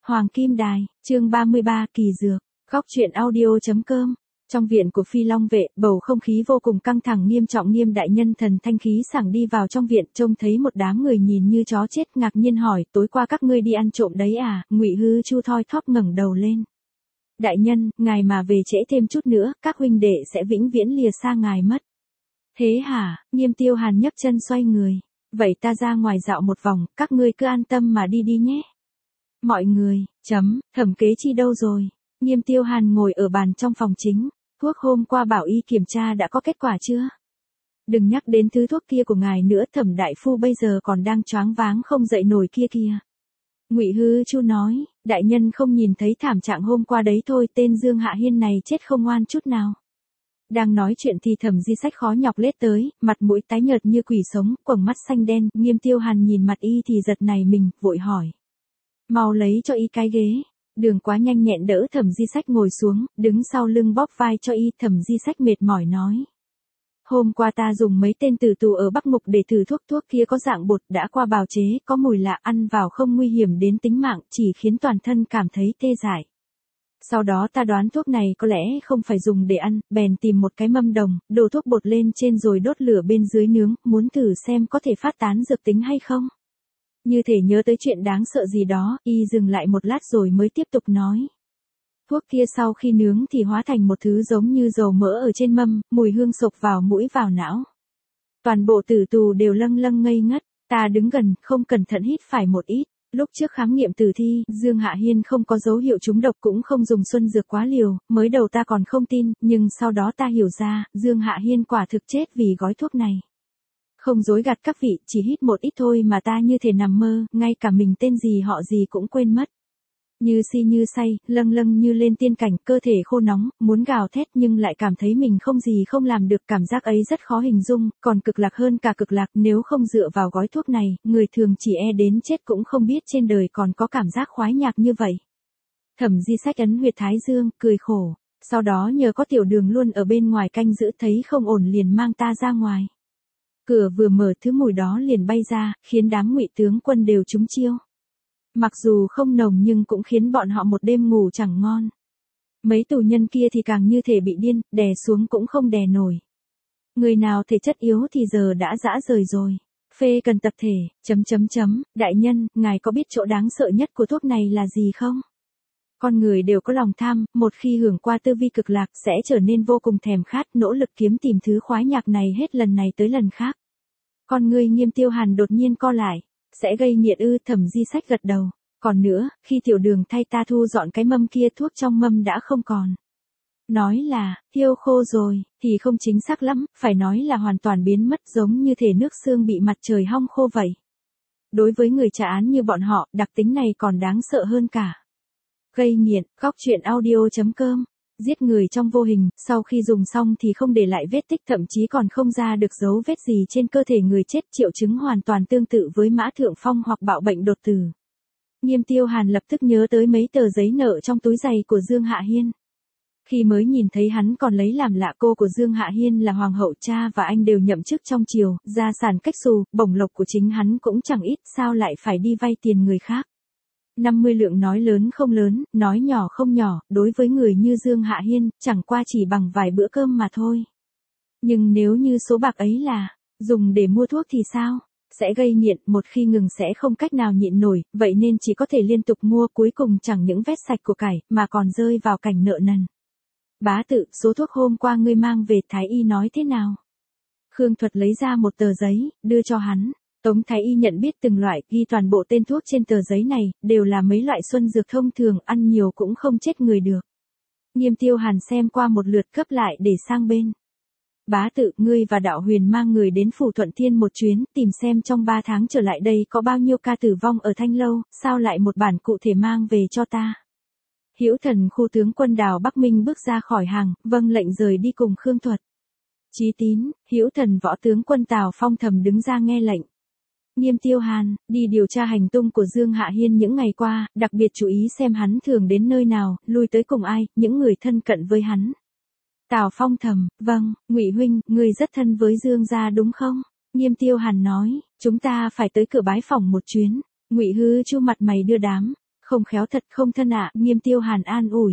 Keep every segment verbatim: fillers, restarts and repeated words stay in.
Hoàng Kim Đài, chương ba mươi ba, kỳ dược, góc truyện audio chấm com. Trong viện của Phi Long vệ, bầu không khí vô cùng căng thẳng nghiêm trọng. Nghiêm đại nhân thần thanh khí sảng đi vào trong viện, trông thấy một đám người nhìn như chó chết, ngạc nhiên hỏi, tối qua các ngươi đi ăn trộm đấy à? Ngụy Hư Chu thoi thóp ngẩng đầu lên. Đại nhân, ngài mà về trễ thêm chút nữa, các huynh đệ sẽ vĩnh viễn lìa xa ngài mất. Thế hả? Nghiêm Tiêu Hàn nhấc chân xoay người. Vậy ta ra ngoài dạo một vòng, các ngươi cứ an tâm mà đi đi nhé. Mọi người, chấm, Thẩm Kế Chi đâu rồi? Nghiêm Tiêu Hàn ngồi ở bàn trong phòng chính. Thuốc hôm qua bảo y kiểm tra đã có kết quả chưa? Đừng nhắc đến thứ thuốc kia của ngài nữa, Thẩm đại phu bây giờ còn đang choáng váng không dậy nổi kia kìa. Ngụy Hư Chu nói, đại nhân không nhìn thấy thảm trạng hôm qua đấy thôi, tên Dương Hạ Hiên này chết không ngoan chút nào. Đang nói chuyện thì Thẩm Di Sách khó nhọc lết tới, mặt mũi tái nhợt như quỷ sống, quầng mắt xanh đen. Nghiêm Tiêu Hàn nhìn mặt y thì giật nảy mình, vội hỏi. Mau lấy cho y cái ghế. Đường Quá nhanh nhẹn đỡ Thẩm Di Sách ngồi xuống, đứng sau lưng bóp vai cho y. Thẩm Di Sách mệt mỏi nói. Hôm qua ta dùng mấy tên tử tù ở Bắc Mục để thử thuốc, thuốc kia có dạng bột, đã qua bào chế, có mùi lạ, ăn vào không nguy hiểm đến tính mạng, chỉ khiến toàn thân cảm thấy tê dại. Sau đó ta đoán thuốc này có lẽ không phải dùng để ăn, bèn tìm một cái mâm đồng, đổ thuốc bột lên trên rồi đốt lửa bên dưới nướng, muốn thử xem có thể phát tán dược tính hay không. Như thể nhớ tới chuyện đáng sợ gì đó, y dừng lại một lát rồi mới tiếp tục nói. Thuốc kia sau khi nướng thì hóa thành một thứ giống như dầu mỡ ở trên mâm, mùi hương sộc vào mũi vào não. Toàn bộ tử tù đều lâng lâng ngây ngất, ta đứng gần, không cẩn thận hít phải một ít. Lúc trước khám nghiệm tử thi, Dương Hạ Hiên không có dấu hiệu trúng độc, cũng không dùng xuân dược quá liều, mới đầu ta còn không tin, nhưng sau đó ta hiểu ra, Dương Hạ Hiên quả thực chết vì gói thuốc này. Không dối gạt các vị, chỉ hít một ít thôi mà ta như thể nằm mơ, ngay cả mình tên gì họ gì cũng quên mất. Như si như say, lâng lâng như lên tiên cảnh, cơ thể khô nóng, muốn gào thét nhưng lại cảm thấy mình không gì không làm được. Cảm giác ấy rất khó hình dung, còn cực lạc hơn cả cực lạc. Nếu không dựa vào gói thuốc này, người thường chỉ e đến chết cũng không biết trên đời còn có cảm giác khoái nhạc như vậy. Thẩm Di Sách ấn huyệt thái dương, cười khổ. Sau đó nhờ có Tiểu Đường luôn ở bên ngoài canh giữ, thấy không ổn liền mang ta ra ngoài. Cửa vừa mở thứ mùi đó liền bay ra, khiến đám Ngụy tướng quân đều trúng chiêu. Mặc dù không nồng nhưng cũng khiến bọn họ một đêm ngủ chẳng ngon. Mấy tù nhân kia thì càng như thể bị điên, đè xuống cũng không đè nổi. Người nào thể chất yếu thì giờ đã dã rời rồi. Phê cần tập thể, chấm chấm chấm, đại nhân, ngài có biết chỗ đáng sợ nhất của thuốc này là gì không? Con người đều có lòng tham, một khi hưởng qua tư vi cực lạc sẽ trở nên vô cùng thèm khát, nỗ lực kiếm tìm thứ khoái nhạc này hết lần này tới lần khác. Con người Nghiêm Tiêu Hàn đột nhiên co lại. Sẽ gây nghiện ư? Thẩm Di Sách gật đầu. Còn nữa, khi Tiểu Đường thay ta thu dọn cái mâm kia, thuốc trong mâm đã không còn. Nói là, tiêu khô rồi, thì không chính xác lắm, phải nói là hoàn toàn biến mất, giống như thể nước xương bị mặt trời hong khô vậy. Đối với người trả án như bọn họ, đặc tính này còn đáng sợ hơn cả. Gây nghiện, góc truyện audio chấm com. Giết người trong vô hình, sau khi dùng xong thì không để lại vết tích, thậm chí còn không ra được dấu vết gì trên cơ thể người chết, triệu chứng hoàn toàn tương tự với mã thượng phong hoặc bạo bệnh đột tử. Nghiêm Tiêu Hàn lập tức nhớ tới mấy tờ giấy nợ trong túi giày của Dương Hạ Hiên. Khi mới nhìn thấy hắn còn lấy làm lạ, cô của Dương Hạ Hiên là hoàng hậu, cha và anh đều nhậm chức trong triều, gia sản cách xù, bổng lộc của chính hắn cũng chẳng ít, sao lại phải đi vay tiền người khác. năm mươi lượng nói lớn không lớn, nói nhỏ không nhỏ, đối với người như Dương Hạ Hiên, chẳng qua chỉ bằng vài bữa cơm mà thôi. Nhưng nếu như số bạc ấy là dùng để mua thuốc thì sao? Sẽ gây nghiện, một khi ngừng sẽ không cách nào nhịn nổi, vậy nên chỉ có thể liên tục mua, cuối cùng chẳng những vét sạch của cải, mà còn rơi vào cảnh nợ nần. Bá tự, số thuốc hôm qua ngươi mang về Thái y nói thế nào? Khương Thuật lấy ra một tờ giấy, đưa cho hắn. Tống Thái y nhận biết từng loại, ghi toàn bộ tên thuốc trên tờ giấy này, đều là mấy loại xuân dược thông thường, ăn nhiều cũng không chết người được. Nghiêm Tiêu Hàn xem qua một lượt, cấp lại để sang bên. Bá tự, ngươi và Đạo Huyền mang người đến Phủ Thuận Thiên một chuyến, tìm xem trong ba tháng trở lại đây có bao nhiêu ca tử vong ở Thanh Lâu, sao lại một bản cụ thể mang về cho ta. Hữu Thần khu tướng quân Đào Bắc Minh bước ra khỏi hàng, vâng lệnh rời đi cùng Khương Thuật. Chí Tín, Hữu Thần võ tướng quân Tào Phong thầm đứng ra nghe lệnh. Nghiêm Tiêu Hàn, đi điều tra hành tung của Dương Hạ Hiên những ngày qua, đặc biệt chú ý xem hắn thường đến nơi nào, lui tới cùng ai, những người thân cận với hắn. Tào Phong thầm, vâng, Ngụy huynh, ngươi rất thân với Dương gia đúng không? Nghiêm Tiêu Hàn nói, chúng ta phải tới cửa bái phỏng một chuyến. Ngụy Hư Chu mặt mày đưa đám, Không khéo thật không thân ạ, Nghiêm Tiêu Hàn an ủi.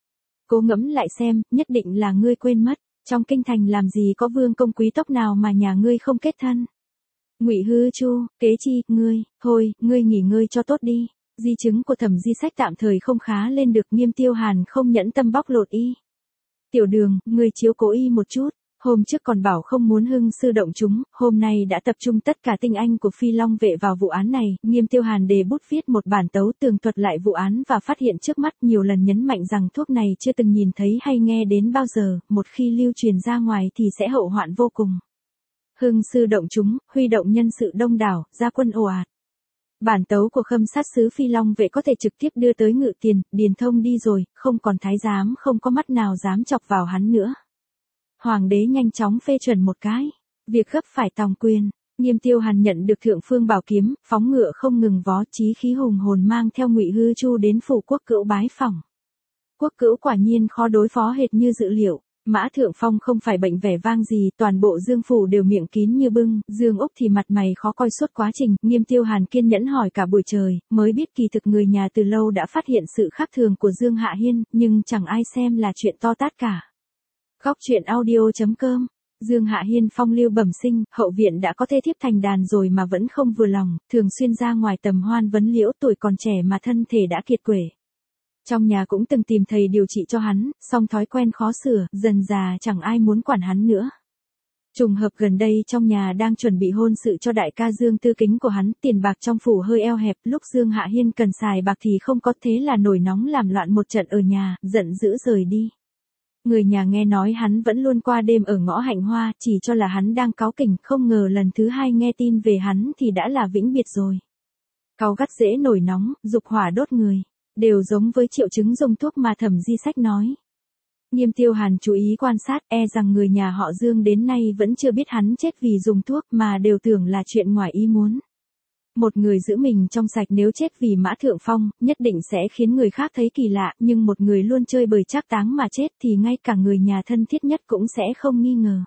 Cố ngẫm lại xem, nhất định là ngươi quên mất, trong kinh thành làm gì có vương công quý tộc nào mà nhà ngươi không kết thân. Ngụy Hư Chu, kế chi, ngươi, thôi, ngươi nghỉ ngơi cho tốt đi. Di chứng của Thẩm Di Sách tạm thời không khá lên được, Nghiêm Tiêu Hàn không nhẫn tâm bóc lột y. Tiểu Đường, ngươi chiếu cố y một chút. Hôm trước còn bảo không muốn hưng sư động chúng, hôm nay đã tập trung tất cả tinh anh của Phi Long vệ vào vụ án này. Nghiêm Tiêu Hàn đề bút viết một bản tấu tường thuật lại vụ án và phát hiện trước mắt, nhiều lần nhấn mạnh rằng thuốc này chưa từng nhìn thấy hay nghe đến bao giờ, một khi lưu truyền ra ngoài thì sẽ hậu hoạn vô cùng. Hưng sư động chúng, huy động nhân sự đông đảo, ra quân ồ ạt. Bản tấu của khâm sát sứ Phi Long vệ có thể trực tiếp đưa tới Ngự Tiền, Điền Thông đi rồi, không còn thái giám không có mắt nào dám chọc vào hắn nữa. Hoàng đế nhanh chóng phê chuẩn một cái, việc gấp phải tòng quyền. Nghiêm Tiêu Hàn nhận được thượng phương bảo kiếm, phóng ngựa không ngừng vó, chí khí hùng hồn mang theo Ngụy Hư Chu đến phủ Quốc Cữu bái phỏng. Quốc Cữu quả nhiên khó đối phó hệt như dự liệu. Mã Thượng Phong không phải bệnh vẻ vang gì, toàn bộ Dương phủ đều miệng kín như bưng, Dương Úc thì mặt mày khó coi suốt quá trình. Nghiêm Tiêu Hàn kiên nhẫn hỏi cả buổi trời, mới biết kỳ thực người nhà từ lâu đã phát hiện sự khác thường của Dương Hạ Hiên, nhưng chẳng ai xem là chuyện to tát cả. Góc truyện audio chấm com. Dương Hạ Hiên phong lưu bẩm sinh, hậu viện đã có thê thiếp thành đàn rồi mà vẫn không vừa lòng, thường xuyên ra ngoài tầm hoan vấn liễu, tuổi còn trẻ mà thân thể đã kiệt quệ. Trong nhà cũng từng tìm thầy điều trị cho hắn, song thói quen khó sửa, dần già chẳng ai muốn quản hắn nữa. Trùng hợp gần đây trong nhà đang chuẩn bị hôn sự cho đại ca Dương Tư Kính của hắn, tiền bạc trong phủ hơi eo hẹp, lúc Dương Hạ Hiên cần xài bạc thì không có, thế là nổi nóng làm loạn một trận ở nhà, giận dữ rời đi. Người nhà nghe nói hắn vẫn luôn qua đêm ở ngõ Hạnh Hoa, chỉ cho là hắn đang cáu kỉnh, không ngờ lần thứ hai nghe tin về hắn thì đã là vĩnh biệt rồi. Cáu gắt dễ nổi nóng, dục hỏa đốt người, đều giống với triệu chứng dùng thuốc mà Thẩm Di Sách nói. Nghiêm Tiêu Hàn chú ý quan sát, e rằng người nhà họ Dương đến nay vẫn chưa biết hắn chết vì dùng thuốc mà đều tưởng là chuyện ngoài ý muốn. Một người giữ mình trong sạch nếu chết vì Mã Thượng Phong, nhất định sẽ khiến người khác thấy kỳ lạ, nhưng một người luôn chơi bời trác táng mà chết thì ngay cả người nhà thân thiết nhất cũng sẽ không nghi ngờ.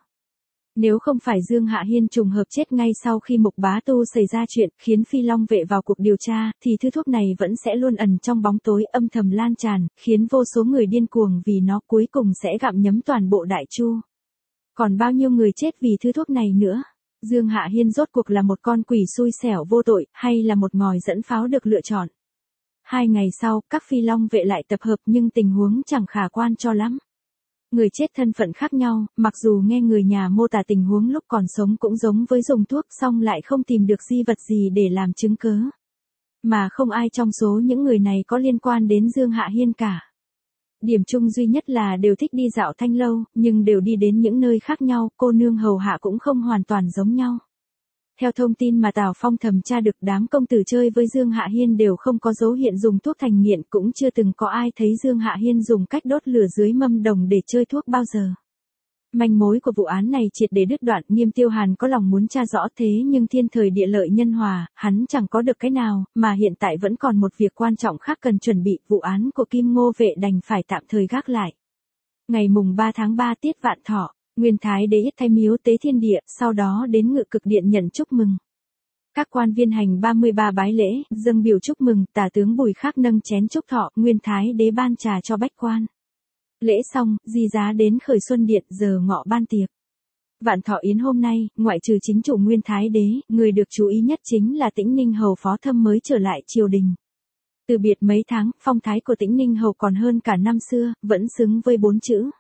Nếu không phải Dương Hạ Hiên trùng hợp chết ngay sau khi Mục Bá Tu xảy ra chuyện, khiến Phi Long vệ vào cuộc điều tra, thì thứ thuốc này vẫn sẽ luôn ẩn trong bóng tối, âm thầm lan tràn, khiến vô số người điên cuồng vì nó, cuối cùng sẽ gặm nhấm toàn bộ Đại Chu. Còn bao nhiêu người chết vì thứ thuốc này nữa? Dương Hạ Hiên rốt cuộc là một con quỷ xui xẻo vô tội, hay là một ngòi dẫn pháo được lựa chọn? Hai ngày sau, các Phi Long vệ lại tập hợp nhưng tình huống chẳng khả quan cho lắm. Người chết thân phận khác nhau, mặc dù nghe người nhà mô tả tình huống lúc còn sống cũng giống với dùng thuốc, song lại không tìm được di vật gì để làm chứng cớ. Mà không ai trong số những người này có liên quan đến Dương Hạ Hiên cả. Điểm chung duy nhất là đều thích đi dạo thanh lâu, nhưng đều đi đến những nơi khác nhau, cô nương hầu hạ cũng không hoàn toàn giống nhau. Theo thông tin mà Tào Phong thẩm tra được, đám công tử chơi với Dương Hạ Hiên đều không có dấu hiện dùng thuốc thành nghiện, cũng chưa từng có ai thấy Dương Hạ Hiên dùng cách đốt lửa dưới mâm đồng để chơi thuốc bao giờ. Manh mối của vụ án này triệt để đứt đoạn, Nghiêm Tiêu Hàn có lòng muốn tra rõ thế nhưng thiên thời địa lợi nhân hòa, hắn chẳng có được cái nào, mà hiện tại vẫn còn một việc quan trọng khác cần chuẩn bị, vụ án của Kim Ngô vệ đành phải tạm thời gác lại. Ngày mùng ba tháng ba Tiết Vạn Thọ, Nguyên Thái Đế yết thay miếu tế thiên địa, sau đó đến Ngự Cực Điện nhận chúc mừng. Các quan viên hành ba mươi ba bái lễ, dâng biểu chúc mừng, Tả tướng Bùi Khắc nâng chén chúc thọ, Nguyên Thái Đế ban trà cho bách quan. Lễ xong, di giá đến Khởi Xuân Điện, giờ ngọ ban tiệc. Vạn Thọ yến hôm nay, ngoại trừ chính chủ Nguyên Thái Đế, người được chú ý nhất chính là Tĩnh Ninh hầu Phó Thâm mới trở lại triều đình. Từ biệt mấy tháng, phong thái của Tĩnh Ninh hầu còn hơn cả năm xưa, vẫn xứng với bốn chữ.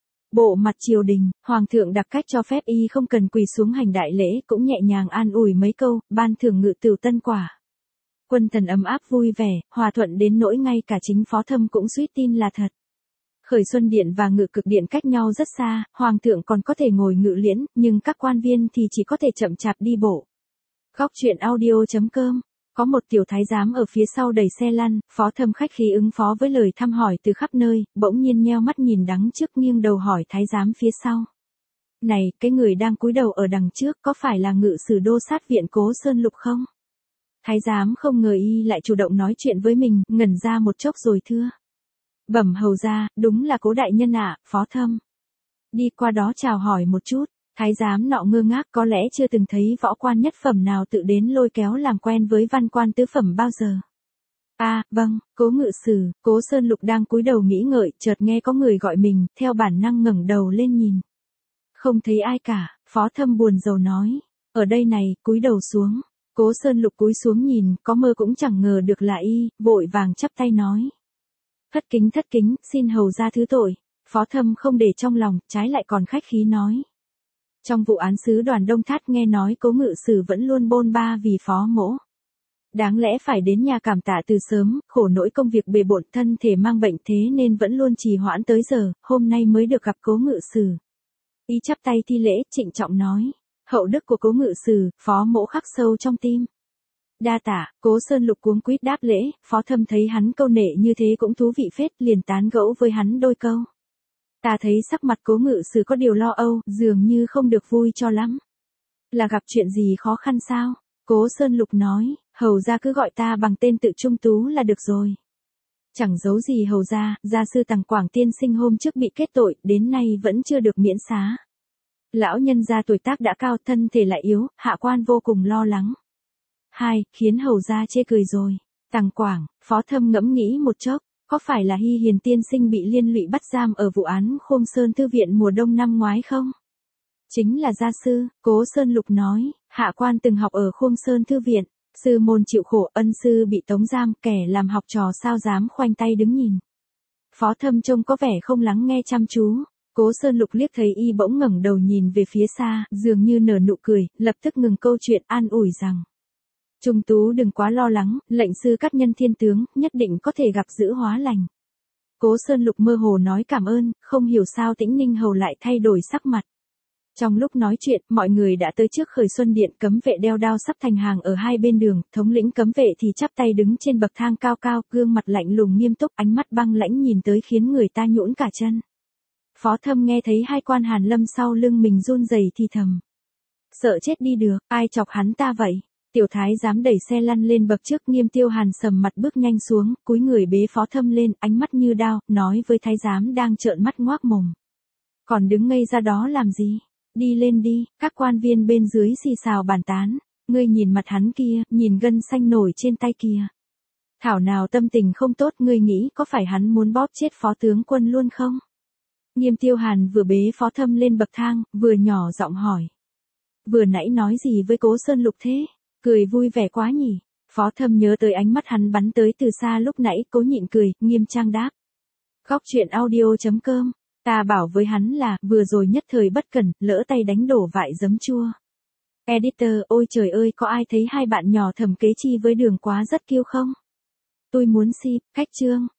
Bộ mặt triều đình, hoàng thượng đặc cách cho phép y không cần quỳ xuống hành đại lễ, cũng nhẹ nhàng an ủi mấy câu, ban thưởng ngự tửu tân quả. Quân thần ấm áp vui vẻ, hòa thuận đến nỗi ngay cả chính Phó Thâm cũng suýt tin là thật. Khởi Xuân Điện và Ngự Cực Điện cách nhau rất xa, hoàng thượng còn có thể ngồi ngự liễn, nhưng các quan viên thì chỉ có thể chậm chạp đi bộ. Góc truyện audio chấm com. Có một tiểu thái giám ở phía sau đẩy xe lăn, Phó Thâm khách khí ứng phó với lời thăm hỏi từ khắp nơi, bỗng nhiên nheo mắt nhìn đằng trước, nghiêng đầu hỏi thái giám phía sau. Này, cái người đang cúi đầu ở đằng trước có phải là ngự sử đô sát viện Cố Sơn Lục không? Thái giám không ngờ y lại chủ động nói chuyện với mình, ngẩn ra một chốc rồi thưa. Bẩm hầu ra, đúng là Cố đại nhân ạ, Phó Thâm. Đi qua đó chào hỏi một chút. Thái giám nọ ngơ ngác, có lẽ chưa từng thấy võ quan nhất phẩm nào tự đến lôi kéo làm quen với văn quan tứ phẩm bao giờ. À, vâng, Cố Ngự Sử. Cố Sơn Lục đang cúi đầu nghĩ ngợi, chợt nghe có người gọi mình, theo bản năng ngẩng đầu lên nhìn. Không thấy ai cả, Phó Thâm buồn rầu nói. Ở đây này, cúi đầu xuống. Cố Sơn Lục cúi xuống nhìn, có mơ cũng chẳng ngờ được là y, vội vàng chắp tay nói. Thất kính thất kính, xin hầu ra thứ tội. Phó Thâm không để trong lòng, trái lại còn khách khí nói. Trong vụ án sứ đoàn Đông Thát nghe nói Cố Ngự Sử vẫn luôn bôn ba vì Phó mỗ. Đáng lẽ phải đến nhà cảm tạ từ sớm, khổ nỗi công việc bề bộn, thân thể mang bệnh thế nên vẫn luôn trì hoãn tới giờ, hôm nay mới được gặp Cố Ngự Sử. Y chắp tay thi lễ, trịnh trọng nói. Hậu đức của Cố Ngự Sử, Phó mỗ khắc sâu trong tim. Đa tạ. Cố Sơn Lục cuống quýt đáp lễ, Phó Thâm thấy hắn câu nệ như thế cũng thú vị phết, liền tán gẫu với hắn đôi câu. Ta thấy sắc mặt Cố Ngự Sử có điều lo âu, dường như không được vui cho lắm. Là gặp chuyện gì khó khăn sao? Cố Sơn Lục nói, hầu ra cứ gọi ta bằng tên tự Trung Tú là được rồi. Chẳng giấu gì hầu ra, gia sư Tằng Quảng tiên sinh hôm trước bị kết tội, đến nay vẫn chưa được miễn xá. Lão nhân gia tuổi tác đã cao, thân thể lại yếu, hạ quan vô cùng lo lắng. Hai, khiến hầu ra chê cười rồi. Tằng Quảng, Phó Thâm ngẫm nghĩ một chốc, có phải là Hy Hiền tiên sinh bị liên lụy bắt giam ở vụ án Khôn Sơn Thư viện mùa đông năm ngoái không? Chính là gia sư, Cố Sơn Lục nói, hạ quan từng học ở Khôn Sơn Thư viện, sư môn chịu khổ, ân sư bị tống giam, kẻ làm học trò sao dám khoanh tay đứng nhìn. Phó Thâm trông có vẻ không lắng nghe chăm chú. Cố Sơn Lục liếc thấy y bỗng ngẩng đầu nhìn về phía xa, dường như nở nụ cười, lập tức ngừng câu chuyện an ủi rằng. Trung Tú đừng quá lo lắng, lệnh sư Cát Nhân thiên tướng, nhất định có thể gặp giữ hóa lành. Cố Sơn Lục mơ hồ nói cảm ơn, không hiểu sao Tĩnh Ninh hầu lại thay đổi sắc mặt. Trong lúc nói chuyện, mọi người đã tới trước Khởi Xuân Điện, cấm vệ đeo đao sắp thành hàng ở hai bên đường, thống lĩnh cấm vệ thì chắp tay đứng trên bậc thang cao cao, gương mặt lạnh lùng nghiêm túc, ánh mắt băng lãnh nhìn tới khiến người ta nhũn cả chân. Phó Thâm nghe thấy hai quan hàn lâm sau lưng mình run rẩy thì thầm. Sợ chết đi được, ai chọc hắn ta vậy? Tiểu thái giám đẩy xe lăn lên bậc trước, Nghiêm Tiêu Hàn sầm mặt bước nhanh xuống, cúi người bế Phó Thâm lên, ánh mắt như đao, nói với thái giám đang trợn mắt ngoác mồm. Còn đứng ngây ra đó làm gì? Đi lên đi, các quan viên bên dưới xì xào bàn tán. Ngươi nhìn mặt hắn kia, nhìn gân xanh nổi trên tay kia. Thảo nào tâm tình không tốt, ngươi nghĩ có phải hắn muốn bóp chết phó tướng quân luôn không? Nghiêm Tiêu Hàn vừa bế Phó Thâm lên bậc thang, vừa nhỏ giọng hỏi. Vừa nãy nói gì với Cố Sơn Lục thế? Cười vui vẻ quá nhỉ? Phó Thâm nhớ tới ánh mắt hắn bắn tới từ xa lúc nãy, cố nhịn cười, nghiêm trang đáp. Góc truyện audio chấm com. Ta bảo với hắn là, vừa rồi nhất thời bất cẩn, lỡ tay đánh đổ vại giấm chua. Editor, ôi trời ơi, có ai thấy hai bạn nhỏ Thẩm Kế Chi với Đường Quá rất kiêu không? Tôi muốn ship, khách chương.